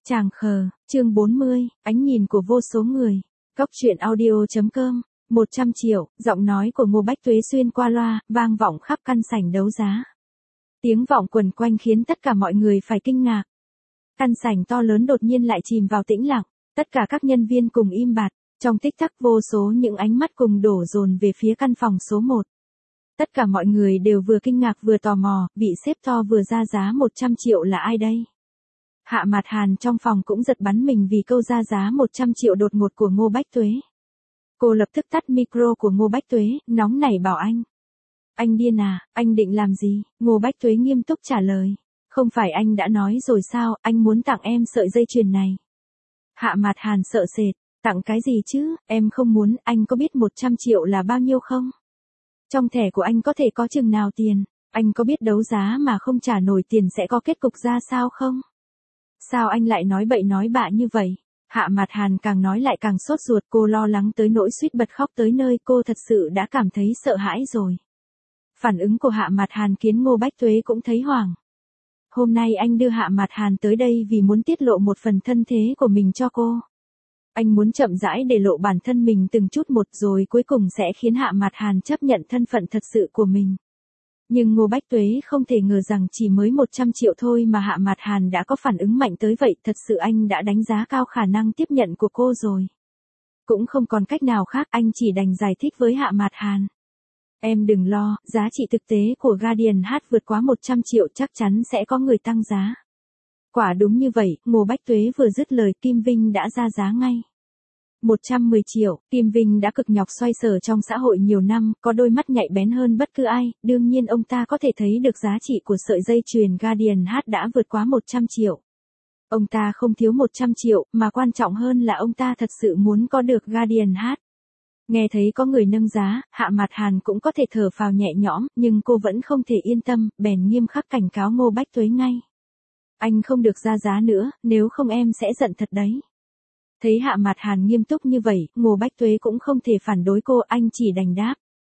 Chàng khờ, chương 40, ánh nhìn của vô số người. Góc truyện audio.com, 100 triệu, giọng nói của Ngô Bách Tuế xuyên qua loa, vang vọng khắp căn sảnh đấu giá. Tiếng vọng quần quanh khiến tất cả mọi người phải kinh ngạc. Căn sảnh to lớn đột nhiên lại chìm vào tĩnh lặng, tất cả các nhân viên cùng im bặt, trong tích tắc vô số những ánh mắt cùng đổ dồn về phía căn phòng số 1. Tất cả mọi người đều vừa kinh ngạc vừa tò mò, vị sếp to vừa ra giá 100 triệu là ai đây? Hạ Mạt Hàn trong phòng cũng giật bắn mình vì câu ra giá 100 triệu đột ngột của Ngô Bách Tuế. Cô lập tức tắt micro của Ngô Bách Tuế, nóng nảy bảo anh. Anh điên à, anh định làm gì? Ngô Bách Tuế nghiêm túc trả lời. Không phải anh đã nói rồi sao, anh muốn tặng em sợi dây chuyền này. Hạ Mạt Hàn sợ sệt, tặng cái gì chứ, em không muốn, anh có biết 100 triệu là bao nhiêu không? Trong thẻ của anh có thể có chừng nào tiền, anh có biết đấu giá mà không trả nổi tiền sẽ có kết cục ra sao không? Sao anh lại nói bậy nói bạ như vậy? Hạ Mạt Hàn càng nói lại càng sốt ruột, cô lo lắng tới nỗi suýt bật khóc tới nơi, cô thật sự đã cảm thấy sợ hãi rồi. Phản ứng của Hạ Mạt Hàn khiến Ngô Bách Tuế cũng thấy hoảng. Hôm nay anh đưa Hạ Mạt Hàn tới đây vì muốn tiết lộ một phần thân thế của mình cho cô. Anh muốn chậm rãi để lộ bản thân mình từng chút một rồi cuối cùng sẽ khiến Hạ Mạt Hàn chấp nhận thân phận thật sự của mình. Nhưng Ngô Bách Tuế không thể ngờ rằng chỉ mới 100 triệu thôi mà Hạ Mạt Hàn đã có phản ứng mạnh tới vậy, thật sự anh đã đánh giá cao khả năng tiếp nhận của cô rồi. Cũng không còn cách nào khác, anh chỉ đành giải thích với Hạ Mạt Hàn. Em đừng lo, giá trị thực tế của Guardian H vượt quá 100 triệu chắc chắn sẽ có người tăng giá. Quả đúng như vậy, Ngô Bách Tuế vừa dứt lời Kim Vinh đã ra giá ngay. 110 triệu, Kim Vinh đã cực nhọc xoay sở trong xã hội nhiều năm, có đôi mắt nhạy bén hơn bất cứ ai, đương nhiên ông ta có thể thấy được giá trị của sợi dây chuyền Guardian H đã vượt quá 100 triệu. Ông ta không thiếu 100 triệu, mà quan trọng hơn là ông ta thật sự muốn có được Guardian H. Nghe thấy có người nâng giá, Hạ Mạt Hàn cũng có thể thở phào nhẹ nhõm, nhưng cô vẫn không thể yên tâm, bèn nghiêm khắc cảnh cáo Ngô Bách Tuế ngay. Anh không được ra giá nữa, nếu không em sẽ giận thật đấy. Thấy Hạ Mạt Hàn nghiêm túc như vậy, Ngô Bách Tuế cũng không thể phản đối cô, anh chỉ đành đáp.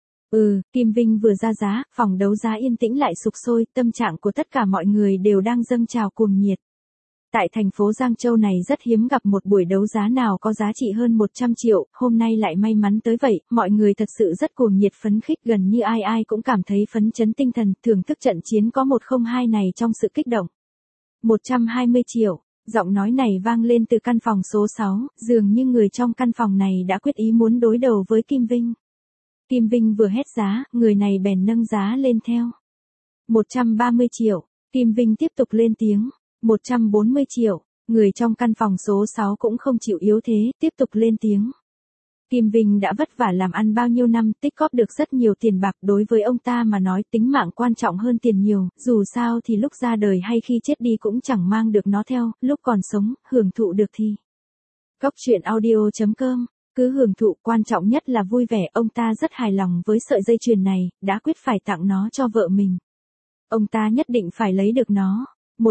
Kim Vinh vừa ra giá, phòng đấu giá yên tĩnh lại sục sôi, tâm trạng của tất cả mọi người đều đang dâng trào cuồng nhiệt. Tại thành phố Giang Châu này rất hiếm gặp một buổi đấu giá nào có giá trị hơn 100 triệu, hôm nay lại may mắn tới vậy, mọi người thật sự rất cuồng nhiệt phấn khích, gần như ai ai cũng cảm thấy phấn chấn tinh thần, thưởng thức trận chiến có 102 này trong sự kích động. 120 triệu. Giọng nói này vang lên từ căn phòng số 6, dường như người trong căn phòng này đã quyết ý muốn đối đầu với Kim Vinh. Kim Vinh vừa hét giá, người này bèn nâng giá lên theo. 130 triệu, Kim Vinh tiếp tục lên tiếng. 140 triệu, người trong căn phòng số 6 cũng không chịu yếu thế, tiếp tục lên tiếng. Kim Vinh đã vất vả làm ăn bao nhiêu năm, tích góp được rất nhiều tiền bạc, đối với ông ta mà nói tính mạng quan trọng hơn tiền nhiều, dù sao thì lúc ra đời hay khi chết đi cũng chẳng mang được nó theo, lúc còn sống, hưởng thụ được thì. Góc truyện audio.com, cứ hưởng thụ, quan trọng nhất là vui vẻ, ông ta rất hài lòng với sợi dây chuyền này, đã quyết phải tặng nó cho vợ mình. Ông ta nhất định phải lấy được nó.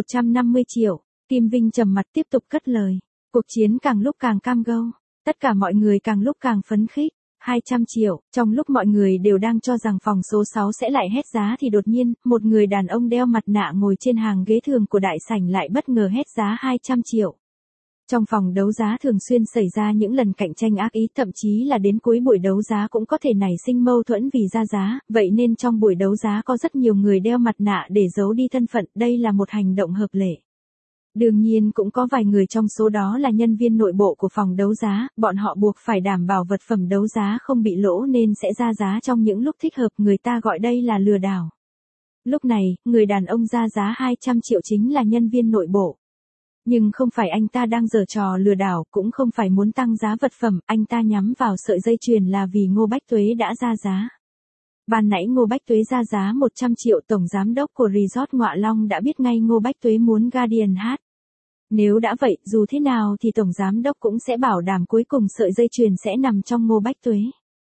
150 triệu, Kim Vinh trầm mặt tiếp tục cất lời. Cuộc chiến càng lúc càng cam go. Tất cả mọi người càng lúc càng phấn khích. 200 triệu, trong lúc mọi người đều đang cho rằng phòng số 6 sẽ lại hét giá thì đột nhiên, một người đàn ông đeo mặt nạ ngồi trên hàng ghế thường của đại sảnh lại bất ngờ hét giá 200 triệu. Trong phòng đấu giá thường xuyên xảy ra những lần cạnh tranh ác ý, thậm chí là đến cuối buổi đấu giá cũng có thể nảy sinh mâu thuẫn vì ra giá, vậy nên trong buổi đấu giá có rất nhiều người đeo mặt nạ để giấu đi thân phận, đây là một hành động hợp lệ. Đương nhiên cũng có vài người trong số đó là nhân viên nội bộ của phòng đấu giá, bọn họ buộc phải đảm bảo vật phẩm đấu giá không bị lỗ nên sẽ ra giá trong những lúc thích hợp, người ta gọi đây là lừa đảo. Lúc này, người đàn ông ra giá 200 triệu chính là nhân viên nội bộ. Nhưng không phải anh ta đang giở trò lừa đảo, cũng không phải muốn tăng giá vật phẩm, anh ta nhắm vào sợi dây chuyền là vì Ngô Bách Tuế đã ra giá. Ban nãy Ngô Bách Tuế ra giá 100 triệu, tổng giám đốc của Resort Ngọa Long đã biết ngay Ngô Bách Tuế muốn Guardian H. Nếu đã vậy, dù thế nào thì tổng giám đốc cũng sẽ bảo đảm cuối cùng sợi dây chuyền sẽ nằm trong Ngô Bách Tuế.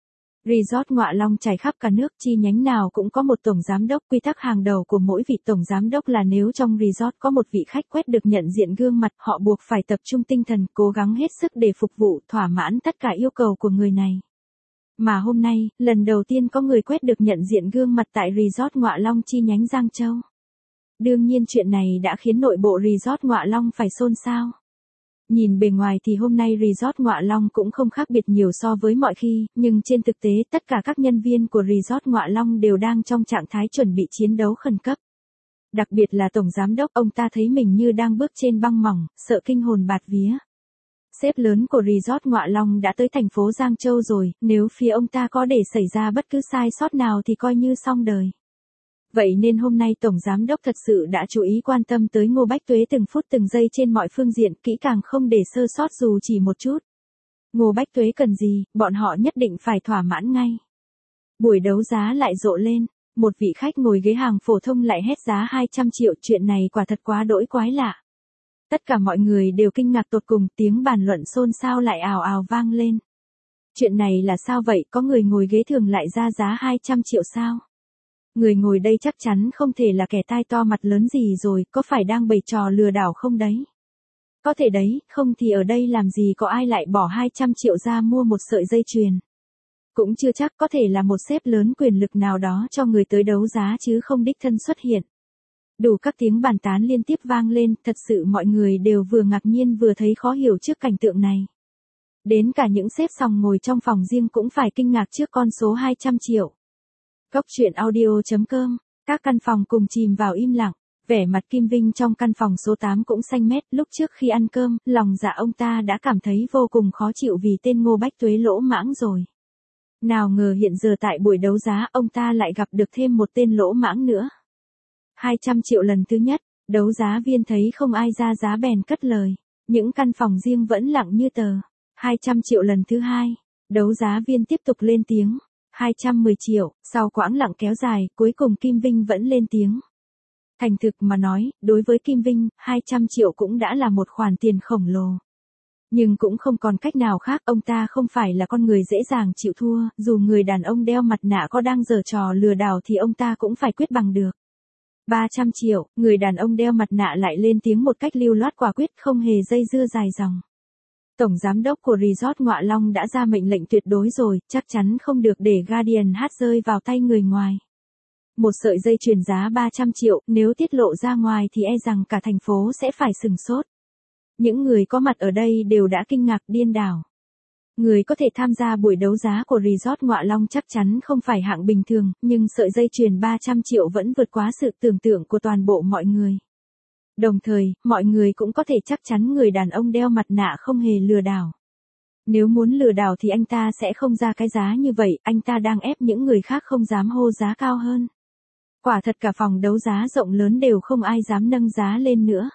Resort Ngọa Long trải khắp cả nước, chi nhánh nào cũng có một tổng giám đốc, quy tắc hàng đầu của mỗi vị tổng giám đốc là nếu trong resort có một vị khách quét được nhận diện gương mặt, họ buộc phải tập trung tinh thần, cố gắng hết sức để phục vụ, thỏa mãn tất cả yêu cầu của người này. Mà hôm nay, lần đầu tiên có người quét được nhận diện gương mặt tại Resort Ngọa Long chi nhánh Giang Châu. Đương nhiên chuyện này đã khiến nội bộ Resort Ngọa Long phải xôn xao. Nhìn bề ngoài thì hôm nay resort Ngọa Long cũng không khác biệt nhiều so với mọi khi, nhưng trên thực tế tất cả các nhân viên của resort Ngọa Long đều đang trong trạng thái chuẩn bị chiến đấu khẩn cấp. Đặc biệt là tổng giám đốc, ông ta thấy mình như đang bước trên băng mỏng, sợ kinh hồn bạt vía. Sếp lớn của resort Ngọa Long đã tới thành phố Giang Châu rồi, nếu phía ông ta có để xảy ra bất cứ sai sót nào thì coi như xong đời. Vậy nên hôm nay Tổng Giám đốc thật sự đã chú ý quan tâm tới Ngô Bách Tuế từng phút từng giây trên mọi phương diện, kỹ càng không để sơ sót dù chỉ một chút. Ngô Bách Tuế cần gì, bọn họ nhất định phải thỏa mãn ngay. Buổi đấu giá lại rộ lên, một vị khách ngồi ghế hàng phổ thông lại hét giá 200 triệu, chuyện này quả thật quá đỗi quái lạ. Tất cả mọi người đều kinh ngạc tột cùng, tiếng bàn luận xôn xao lại ào ào vang lên. Chuyện này là sao vậy, có người ngồi ghế thường lại ra giá 200 triệu sao? Người ngồi đây chắc chắn không thể là kẻ tai to mặt lớn gì rồi, có phải đang bày trò lừa đảo không đấy? Có thể đấy, không thì ở đây làm gì có ai lại bỏ 200 triệu ra mua một sợi dây chuyền. Cũng chưa chắc, có thể là một sếp lớn quyền lực nào đó cho người tới đấu giá chứ không đích thân xuất hiện. Đủ các tiếng bàn tán liên tiếp vang lên, thật sự mọi người đều vừa ngạc nhiên vừa thấy khó hiểu trước cảnh tượng này. Đến cả những sếp sòng ngồi trong phòng riêng cũng phải kinh ngạc trước con số 200 triệu. Góc truyện audio.com, các căn phòng cùng chìm vào im lặng, vẻ mặt Kim Vinh trong căn phòng số 8 cũng xanh mét, lúc trước khi ăn cơm, lòng dạ ông ta đã cảm thấy vô cùng khó chịu vì tên Ngô Bách Tuế lỗ mãng rồi. Nào ngờ hiện giờ tại buổi đấu giá ông ta lại gặp được thêm một tên lỗ mãng nữa. 200 triệu lần thứ nhất, đấu giá viên thấy không ai ra giá bèn cất lời, những căn phòng riêng vẫn lặng như tờ. 200 triệu lần thứ hai, đấu giá viên tiếp tục lên tiếng. 210 triệu, sau quãng lặng kéo dài, cuối cùng Kim Vinh vẫn lên tiếng. Thành thực mà nói, đối với Kim Vinh, 200 triệu cũng đã là một khoản tiền khổng lồ. Nhưng cũng không còn cách nào khác, ông ta không phải là con người dễ dàng chịu thua, dù người đàn ông đeo mặt nạ có đang giở trò lừa đảo thì ông ta cũng phải quyết bằng được. 300 triệu, người đàn ông đeo mặt nạ lại lên tiếng một cách lưu loát quả quyết, không hề dây dưa dài dòng. Tổng giám đốc của resort Ngọa Long đã ra mệnh lệnh tuyệt đối rồi, chắc chắn không được để Guardian hát rơi vào tay người ngoài. Một sợi dây chuyền giá 300 triệu, nếu tiết lộ ra ngoài thì e rằng cả thành phố sẽ phải sửng sốt. Những người có mặt ở đây đều đã kinh ngạc điên đảo. Người có thể tham gia buổi đấu giá của resort Ngọa Long chắc chắn không phải hạng bình thường, nhưng sợi dây chuyền 300 triệu vẫn vượt quá sự tưởng tượng của toàn bộ mọi người. Đồng thời, mọi người cũng có thể chắc chắn người đàn ông đeo mặt nạ không hề lừa đảo. Nếu muốn lừa đảo thì anh ta sẽ không ra cái giá như vậy, anh ta đang ép những người khác không dám hô giá cao hơn. Quả thật cả phòng đấu giá rộng lớn đều không ai dám nâng giá lên nữa.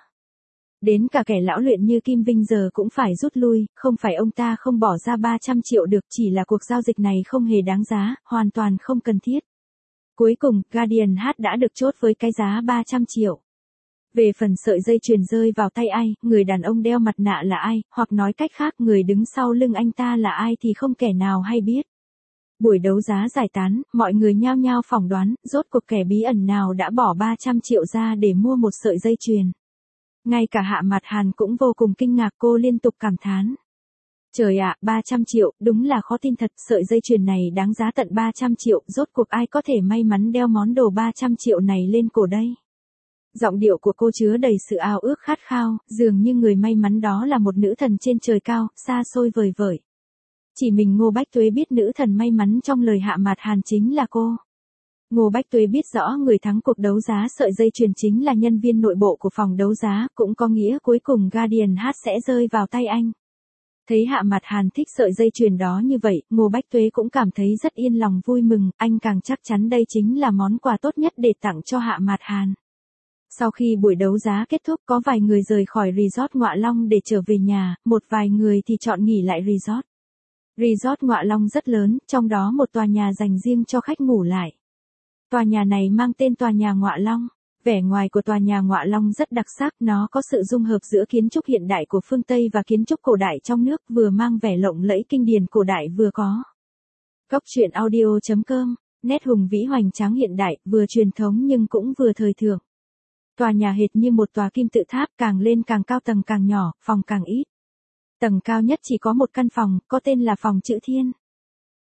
Đến cả kẻ lão luyện như Kim Vinh giờ cũng phải rút lui, không phải ông ta không bỏ ra 300 triệu được, chỉ là cuộc giao dịch này không hề đáng giá, hoàn toàn không cần thiết. Cuối cùng, Guardian hát đã được chốt với cái giá 300 triệu. Về phần sợi dây chuyền rơi vào tay ai, người đàn ông đeo mặt nạ là ai, hoặc nói cách khác người đứng sau lưng anh ta là ai thì không kẻ nào hay biết. Buổi đấu giá giải tán, mọi người nhao nhao phỏng đoán, rốt cuộc kẻ bí ẩn nào đã bỏ 300 triệu ra để mua một sợi dây chuyền. Ngay cả Hạ Mạt Hàn cũng vô cùng kinh ngạc, cô liên tục cảm thán. Trời ạ, 300 triệu, đúng là khó tin thật, sợi dây chuyền này đáng giá tận 300 triệu, rốt cuộc ai có thể may mắn đeo món đồ 300 triệu này lên cổ đây. Giọng điệu của cô chứa đầy sự ao ước khát khao, dường như người may mắn đó là một nữ thần trên trời cao, xa xôi vời vợi. Chỉ mình Ngô Bách Tuế biết nữ thần may mắn trong lời Hạ Mạt Hàn chính là cô. Ngô Bách Tuế biết rõ người thắng cuộc đấu giá sợi dây chuyền chính là nhân viên nội bộ của phòng đấu giá, cũng có nghĩa cuối cùng Guardian hát sẽ rơi vào tay anh. Thấy Hạ Mạt Hàn thích sợi dây chuyền đó như vậy, Ngô Bách Tuế cũng cảm thấy rất yên lòng vui mừng, anh càng chắc chắn đây chính là món quà tốt nhất để tặng cho Hạ Mạt Hàn. Sau khi buổi đấu giá kết thúc có vài người rời khỏi resort Ngọa Long để trở về nhà, một vài người thì chọn nghỉ lại resort. Resort Ngọa Long rất lớn, trong đó một tòa nhà dành riêng cho khách ngủ lại. Tòa nhà này mang tên tòa nhà Ngọa Long. Vẻ ngoài của tòa nhà Ngọa Long rất đặc sắc, nó có sự dung hợp giữa kiến trúc hiện đại của phương Tây và kiến trúc cổ đại trong nước, vừa mang vẻ lộng lẫy kinh điển cổ đại vừa có. Góc truyện audio.com, nét hùng vĩ hoành tráng hiện đại, vừa truyền thống nhưng cũng vừa thời thượng. Tòa nhà hệt như một tòa kim tự tháp, càng lên càng cao, tầng càng nhỏ, phòng càng ít. Tầng cao nhất chỉ có một căn phòng, có tên là phòng Chữ Thiên.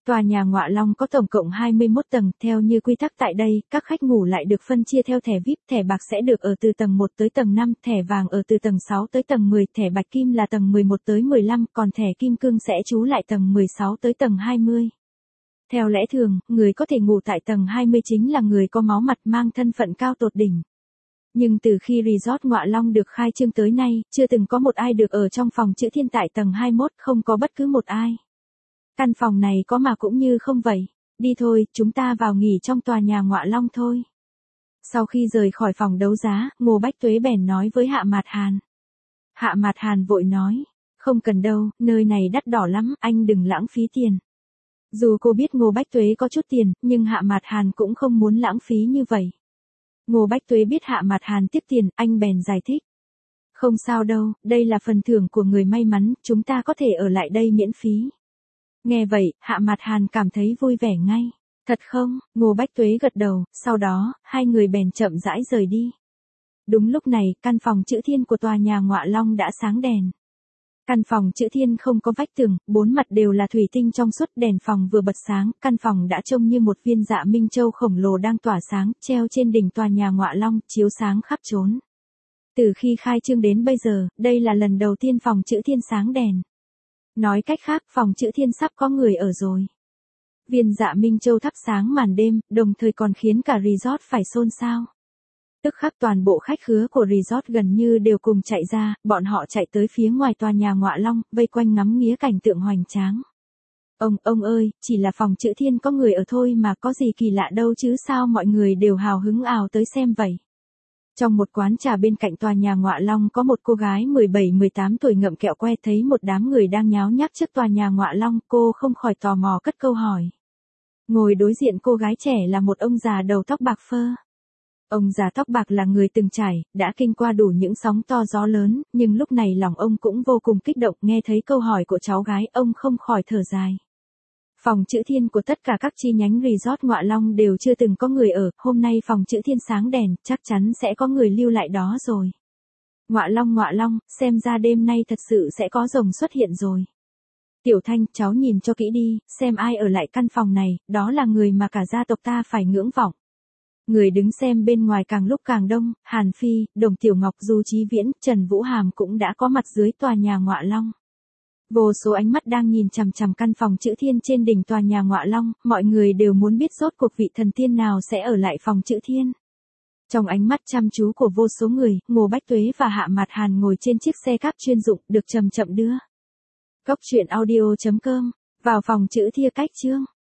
Tòa nhà Ngọa Long có tổng cộng 21 tầng, theo như quy tắc tại đây, các khách ngủ lại được phân chia theo thẻ VIP, thẻ bạc sẽ được ở từ tầng 1 tới tầng 5, thẻ vàng ở từ tầng 6 tới tầng 10, thẻ bạch kim là tầng 11 tới 15, còn thẻ kim cương sẽ trú lại tầng 16 tới tầng 20. Theo lẽ thường, người có thể ngủ tại tầng 20 chính là người có máu mặt mang thân phận cao tột đỉnh. Nhưng từ khi resort Ngọa Long được khai trương tới nay, chưa từng có một ai được ở trong phòng chữ thiên tại tầng 21, không có bất cứ một ai. Căn phòng này có mà cũng như không vậy. Đi thôi, chúng ta vào nghỉ trong tòa nhà Ngọa Long thôi. Sau khi rời khỏi phòng đấu giá, Ngô Bách Tuế bèn nói với Hạ Mạt Hàn. Hạ Mạt Hàn vội nói, không cần đâu, nơi này đắt đỏ lắm, anh đừng lãng phí tiền. Dù cô biết Ngô Bách Tuế có chút tiền, nhưng Hạ Mạt Hàn cũng không muốn lãng phí như vậy. Ngô Bách Tuế biết Hạ Mạt Hàn tiếc tiền, anh bèn giải thích. Không sao đâu, đây là phần thưởng của người may mắn, chúng ta có thể ở lại đây miễn phí. Nghe vậy, Hạ Mạt Hàn cảm thấy vui vẻ ngay. Thật không? Ngô Bách Tuế gật đầu, sau đó, hai người bèn chậm rãi rời đi. Đúng lúc này, căn phòng chữ thiên của tòa nhà Ngọa Long đã sáng đèn. Căn phòng chữ thiên không có vách tường, bốn mặt đều là thủy tinh trong suốt, đèn phòng vừa bật sáng, căn phòng đã trông như một viên dạ minh châu khổng lồ đang tỏa sáng, treo trên đỉnh tòa nhà Ngọa Long, chiếu sáng khắp chốn. Từ khi khai trương đến bây giờ, đây là lần đầu tiên phòng chữ thiên sáng đèn. Nói cách khác, phòng chữ thiên sắp có người ở rồi. Viên dạ minh châu thắp sáng màn đêm, đồng thời còn khiến cả resort phải xôn xao. Tức khắc toàn bộ khách khứa của resort gần như đều cùng chạy ra, bọn họ chạy tới phía ngoài tòa nhà Ngọa Long, vây quanh ngắm nghía cảnh tượng hoành tráng. Ông ơi, chỉ là phòng chữ thiên có người ở thôi mà có gì kỳ lạ đâu chứ, sao mọi người đều hào hứng ào tới xem vậy. Trong một quán trà bên cạnh tòa nhà Ngọa Long có một cô gái 17-18 tuổi ngậm kẹo que, thấy một đám người đang nháo nhác trước tòa nhà Ngọa Long, cô không khỏi tò mò cất câu hỏi. Ngồi đối diện cô gái trẻ là một ông già đầu tóc bạc phơ. Ông già tóc bạc là người từng trải, đã kinh qua đủ những sóng to gió lớn, nhưng lúc này lòng ông cũng vô cùng kích động, nghe thấy câu hỏi của cháu gái, ông không khỏi thở dài. Phòng chữ thiên của tất cả các chi nhánh resort Ngọa Long đều chưa từng có người ở, hôm nay phòng chữ thiên sáng đèn, chắc chắn sẽ có người lưu lại đó rồi. Ngọa Long, xem ra đêm nay thật sự sẽ có rồng xuất hiện rồi. Tiểu Thanh, cháu nhìn cho kỹ đi, xem ai ở lại căn phòng này, đó là người mà cả gia tộc ta phải ngưỡng vọng. Người đứng xem bên ngoài càng lúc càng đông, Hàn Phi, Đồng Tiểu Ngọc, Du Chí Viễn, Trần Vũ Hàm cũng đã có mặt dưới tòa nhà Ngọa Long. Vô số ánh mắt đang nhìn chằm chằm căn phòng chữ thiên trên đỉnh tòa nhà Ngọa Long, mọi người đều muốn biết rốt cuộc vị thần tiên nào sẽ ở lại phòng chữ thiên. Trong ánh mắt chăm chú của vô số người, Ngô Bách Tuế và Hạ Mạt Hàn ngồi trên chiếc xe cáp chuyên dụng, được chậm chậm đưa. Cốc truyện audio.com, vào phòng chữ thiên cách chương.